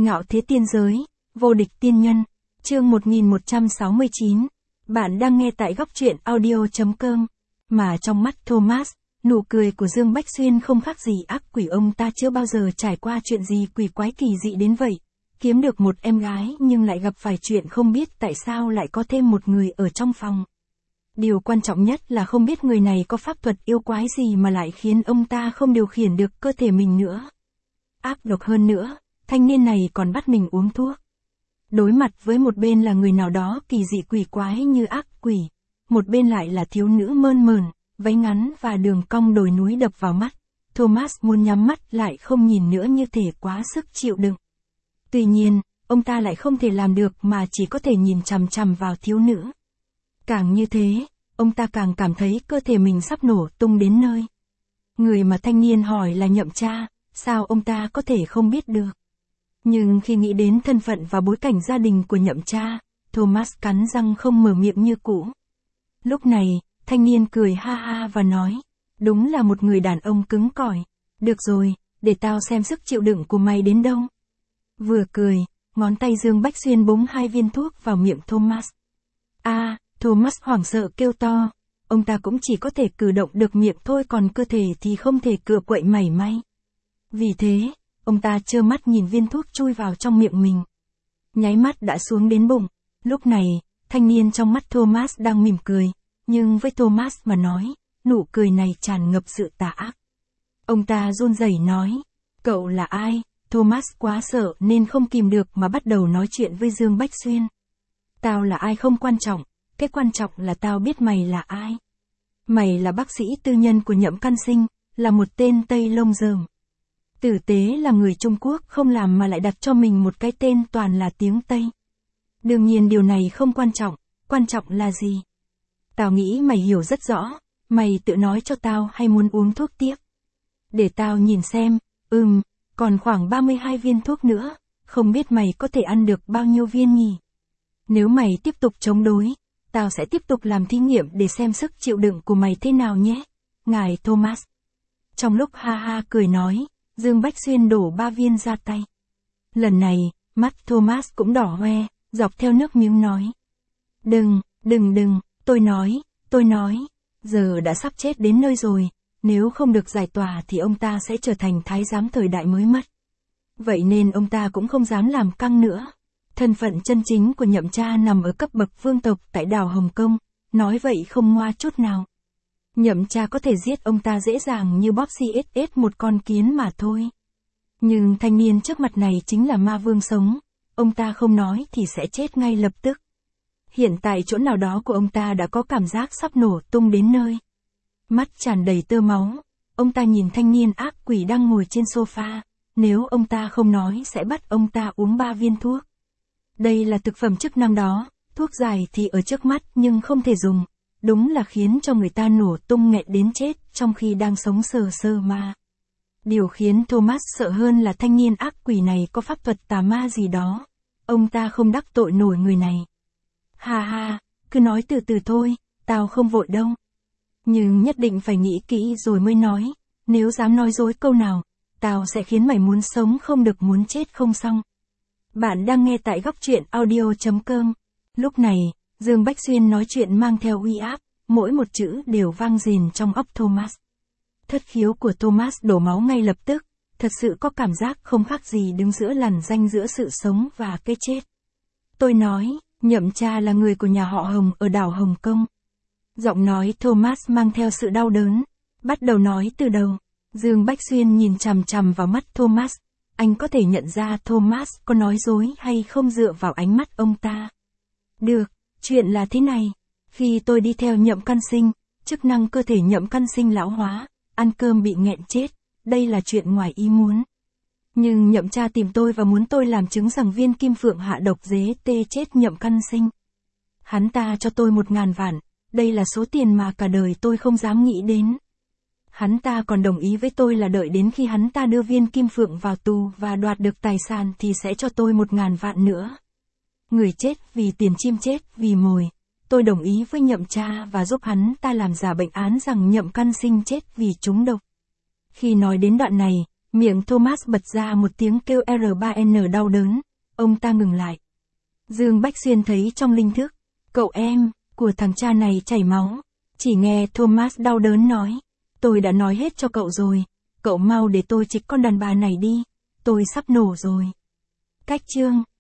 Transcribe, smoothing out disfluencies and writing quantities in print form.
Ngạo thế tiên giới, vô địch tiên nhân, chương 1169. Bạn đang nghe tại góc truyện audio.com. Mà trong mắt Thomas, nụ cười của Dương Bách Xuyên không khác gì ác quỷ, ông ta chưa bao giờ trải qua chuyện gì quỷ quái kỳ dị đến vậy. Kiếm được một em gái nhưng lại gặp phải chuyện không biết tại sao lại có thêm một người ở trong phòng. Điều quan trọng nhất là không biết người này có pháp thuật yêu quái gì mà lại khiến ông ta không điều khiển được cơ thể mình nữa. Ác độc hơn nữa, thanh niên này còn bắt mình uống thuốc. Đối mặt với một bên là người nào đó kỳ dị quỷ quái như ác quỷ, một bên lại là thiếu nữ mơn mởn, váy ngắn và đường cong đồi núi đập vào mắt. Thomas muốn nhắm mắt lại không nhìn nữa, như thể quá sức chịu đựng. Tuy nhiên, ông ta lại không thể làm được mà chỉ có thể nhìn chằm chằm vào thiếu nữ. Càng như thế, ông ta càng cảm thấy cơ thể mình sắp nổ tung đến nơi. Người mà thanh niên hỏi là Nhậm Cha, sao ông ta có thể không biết được. Nhưng khi nghĩ đến thân phận và bối cảnh gia đình của Nhậm Cha, Thomas cắn răng không mở miệng như cũ. Lúc này, thanh niên cười ha ha và nói, đúng là một người đàn ông cứng cỏi. Được rồi, để tao xem sức chịu đựng của mày đến đâu. Vừa cười, ngón tay Dương Bách Xuyên búng 2 viên thuốc vào miệng Thomas. Thomas hoảng sợ kêu to. Ông ta cũng chỉ có thể cử động được miệng thôi, còn cơ thể thì không thể cựa quậy mảy may. Vì thế, ông ta trơ mắt nhìn viên thuốc chui vào trong miệng mình. Nháy mắt đã xuống đến bụng. Lúc này, thanh niên trong mắt Thomas đang mỉm cười, nhưng với Thomas mà nói, nụ cười này tràn ngập sự tà ác. Ông ta run rẩy nói, cậu là ai? Thomas quá sợ nên không kìm được mà bắt đầu nói chuyện với Dương Bách Xuyên. Tao là ai không quan trọng, cái quan trọng là tao biết mày là ai. Mày là bác sĩ tư nhân của Nhậm Căn Sinh, là một tên Tây lông rơm. Tử tế là người Trung Quốc không làm mà lại đặt cho mình một cái tên toàn là tiếng Tây. Đương nhiên điều này không quan trọng là gì? Tao nghĩ mày hiểu rất rõ, mày tự nói cho tao hay muốn uống thuốc tiếp? Để tao nhìn xem, còn khoảng 32 viên thuốc nữa, không biết mày có thể ăn được bao nhiêu viên nhỉ? Nếu mày tiếp tục chống đối, tao sẽ tiếp tục làm thí nghiệm để xem sức chịu đựng của mày thế nào nhé, ngài Thomas. Trong lúc ha ha cười nói, Dương Bách Xuyên đổ 3 viên ra tay. Lần này, mắt Thomas cũng đỏ hoe, dọc theo nước miếng nói. Đừng, tôi nói, giờ đã sắp chết đến nơi rồi, nếu không được giải tỏa thì ông ta sẽ trở thành thái giám thời đại mới mất. Vậy nên ông ta cũng không dám làm căng nữa. Thân phận chân chính của Nhậm Cha nằm ở cấp bậc vương tộc tại đảo Hồng Kông, nói vậy không ngoa chút nào. Nhậm Cha có thể giết ông ta dễ dàng như bóp xít một con kiến mà thôi. Nhưng thanh niên trước mặt này chính là ma vương sống, ông ta không nói thì sẽ chết ngay lập tức. Hiện tại chỗ nào đó của ông ta đã có cảm giác sắp nổ tung đến nơi. Mắt tràn đầy tơ máu, ông ta nhìn thanh niên ác quỷ đang ngồi trên sofa, nếu ông ta không nói sẽ bắt ông ta uống 3 viên thuốc. Đây là thực phẩm chức năng đó, thuốc giải thì ở trước mắt nhưng không thể dùng, đúng là khiến cho người ta nổ tung nghẹn đến chết trong khi đang sống sờ sơ mà. Điều khiến Thomas sợ hơn là thanh niên ác quỷ này có pháp thuật tà ma gì đó, ông ta không đắc tội nổi người này. Ha, cứ nói từ từ thôi, tao không vội đâu. Nhưng nhất định phải nghĩ kỹ rồi mới nói, nếu dám nói dối câu nào, tao sẽ khiến mày muốn sống không được muốn chết không xong. Bạn đang nghe tại góc truyện audio.com. Lúc này, Dương Bách Xuyên nói chuyện mang theo uy áp, mỗi một chữ đều vang rền trong óc Thomas. Thất khiếu của Thomas đổ máu ngay lập tức, thật sự có cảm giác không khác gì đứng giữa lằn ranh giữa sự sống và cái chết. Tôi nói, Nhậm Cha là người của nhà họ Hồng ở đảo Hồng Kông. Giọng nói Thomas mang theo sự đau đớn, bắt đầu nói từ đầu. Dương Bách Xuyên nhìn chằm chằm vào mắt Thomas, anh có thể nhận ra Thomas có nói dối hay không dựa vào ánh mắt ông ta. Được, chuyện là thế này, khi tôi đi theo Nhậm Căn Sinh, chức năng cơ thể Nhậm Căn Sinh lão hóa, ăn cơm bị nghẹn chết, đây là chuyện ngoài ý muốn. Nhưng Nhậm Cha tìm tôi và muốn tôi làm chứng rằng viên kim phượng hạ độc dế tê chết Nhậm Căn Sinh. Hắn ta cho tôi 1.000 vạn, đây là số tiền mà cả đời tôi không dám nghĩ đến. Hắn ta còn đồng ý với tôi là đợi đến khi hắn ta đưa viên kim phượng vào tù và đoạt được tài sản thì sẽ cho tôi 1.000 vạn nữa. Người chết vì tiền, chim chết vì mồi. Tôi đồng ý với Nhậm Cha và giúp hắn ta làm giả bệnh án rằng Nhậm Căn Sinh chết vì trúng độc. Khi nói đến đoạn này, Miệng Thomas bật ra một tiếng kêu R3N đau đớn. Ông ta ngừng lại. Dương Bách Xuyên thấy trong linh thức, cậu em, của thằng cha này chảy máu. Chỉ nghe Thomas đau đớn nói. Tôi đã nói hết cho cậu rồi. Cậu mau để tôi trịch con đàn bà này đi. Tôi sắp nổ rồi. Cách chương